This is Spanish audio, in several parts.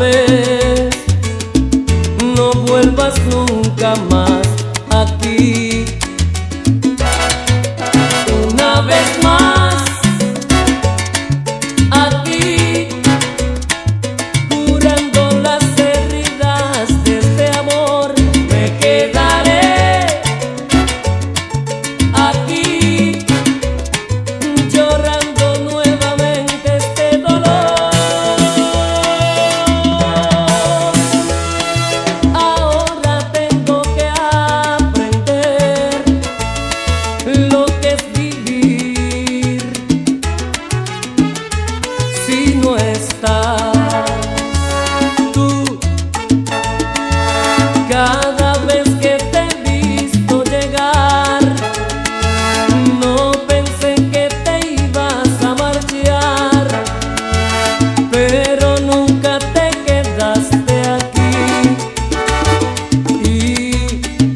vez, no vuelvas nunca más aquí. Una vez más aquí, curando las heridas de este amor, me quedaré aquí, llorando nuevamente este dolor. Ahora tengo que aprender lo que es vivir si no estás tú. Cada vez que te he visto llegar, no pensé que te ibas a marchar, pero nunca te quedaste aquí. Y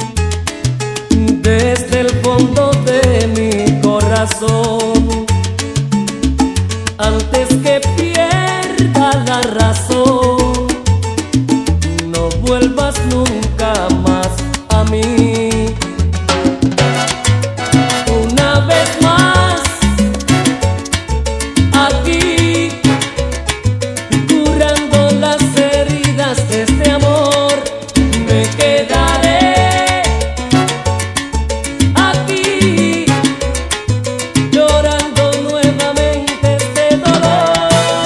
desde el fondo de mi corazón, antes que pierda la razón, no vuelvas nunca más a mí. Una vez más aquí, curando las heridas de este amor, me quedaré aquí, llorando nuevamente este dolor.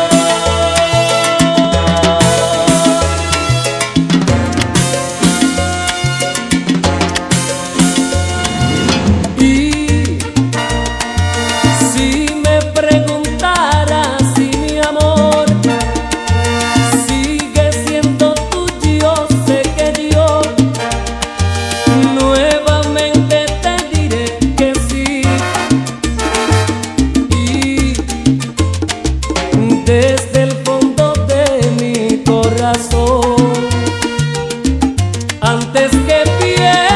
Y si me preguntaras si mi amor sigue siendo tuyo, sé que yo nuevamente te diré que sí. Y desde el fondo de mi corazón, antes que pierda